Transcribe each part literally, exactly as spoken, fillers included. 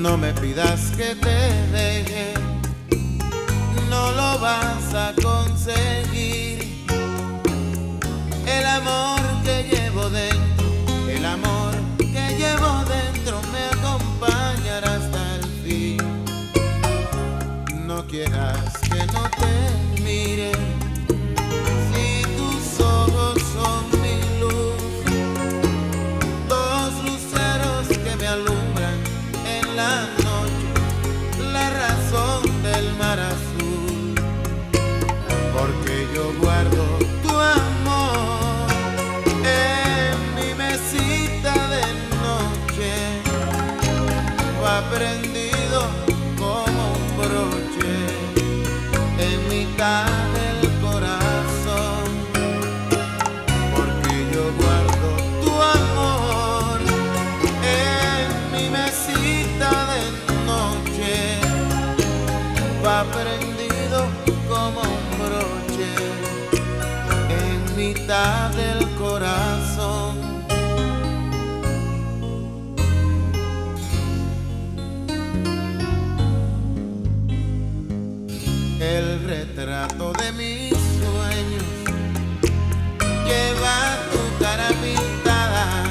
No me pidas que te deje, no lo vas a conseguir. El amor que llevo dentro, el amor que llevo dentro me acompañará hasta el fin. No quieras que no te mire, si tus ojos son mi luz, dos luceros que me alumbran en la noche, la razón del mar azul, porque yo guardo tu amor en mi mesita de noche, va prendido como un broche en mitad del corazón, porque yo guardo tu amor en mi mesita de noche, va prendido como un broche en mitad del corazón. El retrato de mis sueños lleva tu cara pintada.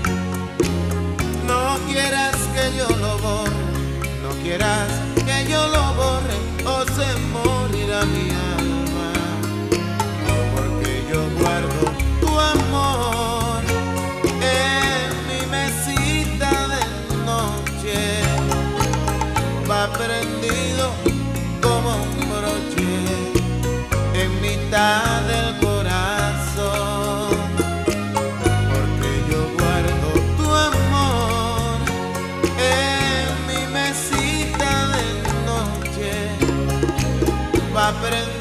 No quieras que yo lo borre, no quieras que yo lo borre, o se morirá mi alma, porque yo guardo tu amor en mi mesita de noche, va prendido como un broche en mitad del corazón, porque yo guardo tu amor en mi mesita de noche, va prendido